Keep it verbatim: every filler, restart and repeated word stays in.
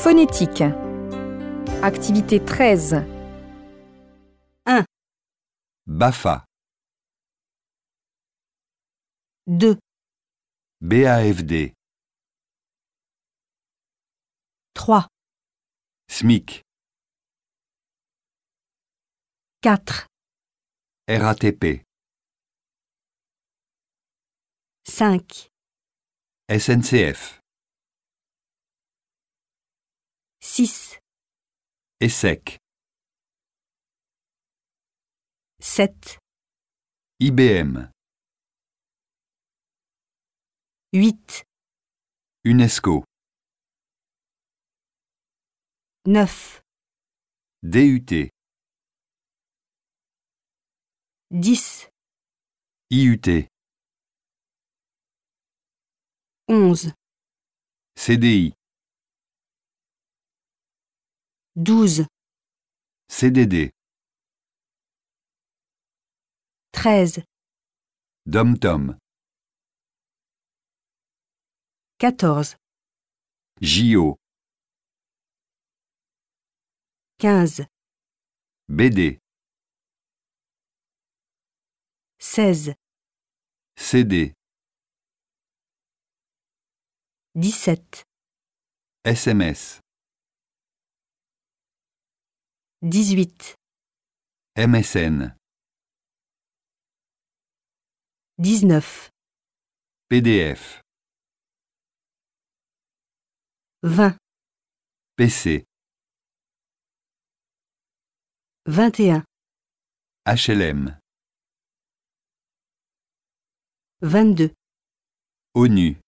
Phonétique. Activité treize. un, BAFA, deux, B A F D, trois, SMIC, quatre, R A T P, cinq, S N C F, six, ESSEC, sept, I B M, huit, UNESCO, neuf, D U T, dix, I U T, onze, C D I, douze, C D D, treize, DOM-TOM, quatorze, J O, quinze, B D, seize, C D, dix-sept, S M S, dix-huit, M S N, dix-neuf, P D F, vingt, P C, vingt et un, H L M, vingt-deux, ONU.